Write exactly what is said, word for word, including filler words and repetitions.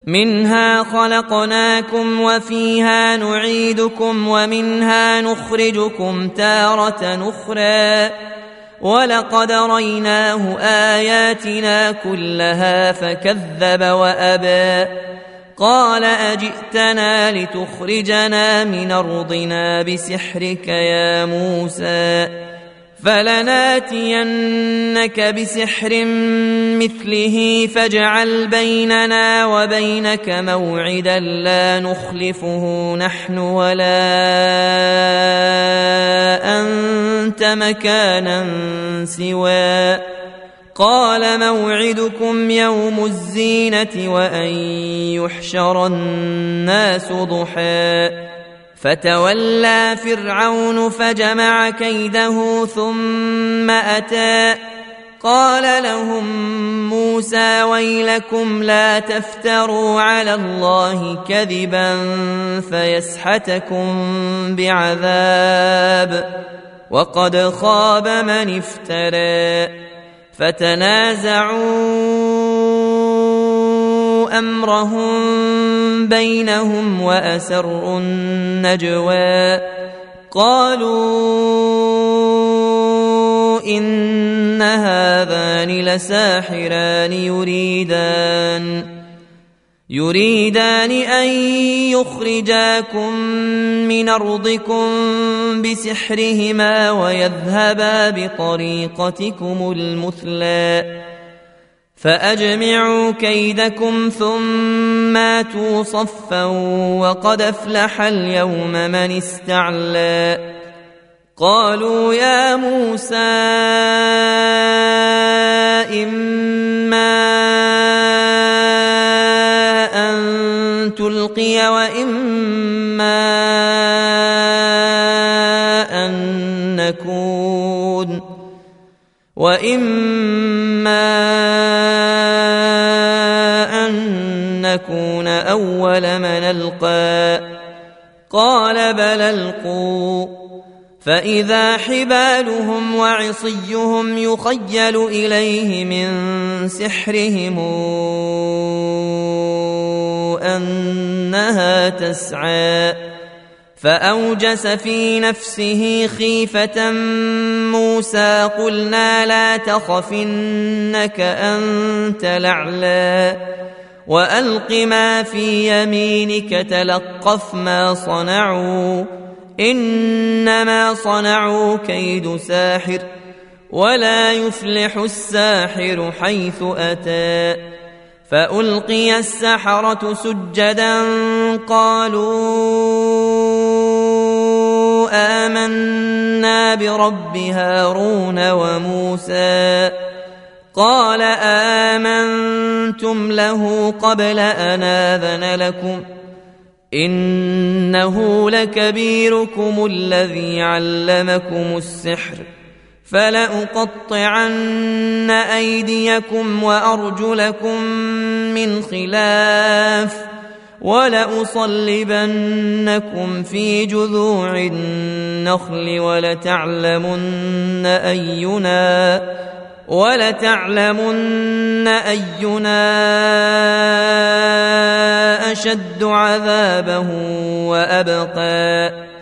منها خلقناكم وفيها نعيدكم ومنها نخرجكم تارة أخرى ولقد ريناه آياتنا كلها فكذب وأبى قال أجئتنا لتخرجنا من أرضنا بسحرك يا موسى فلناتينك بسحر مثله فاجعل بيننا وبينك موعدا لا نخلفه نحن ولا أنت مكانا سوى قال موعدكم يوم الزينة وأن يحشر الناس ضحى فتولى فرعون فجمع كيده ثم أتى قال لهم موسى ويلكم لا تفتروا على الله كذبا فيسحتكم بعذاب وقد خاب من افترى فتنازعوا أمرهم بينهم وأسروا النجوى قالوا إن هذان لساحران يريدان يريدان أن يخرجاكم من أرضكم بسحرهما ويذهبا بطريقتكم المثلى فأجمعوا كيدكم ثم آتوا صفا وقد أفلح اليوم من استعلى قالوا يا موسى إما أن تلقي وإما أن نكون وإما أن نكون أول من ألقى قال بل ألقوا فإذا حبالهم وعصيهم يخيل إليه من سحرهم أنها تسعى فأوجس في نفسه خيفة موسى قلنا لا تخف إنك أنت الأعلى وألق ما في يمينك تلقف ما صنعوا إنما صنعوا كيد ساحر ولا يفلح الساحر حيث أتى فألقي السحرة سجدا قالوا آمنا برب هارون وموسى قال آمنتم له قبل أن آذن لكم إنه لكبيركم الذي علمكم السحر فلأقطعن أيديكم وأرجلكم من خلاف ولأصلبنكم في جذوع النخل ولتعلمن أينا ولتعلمن أينا أشد عذابا وأبقى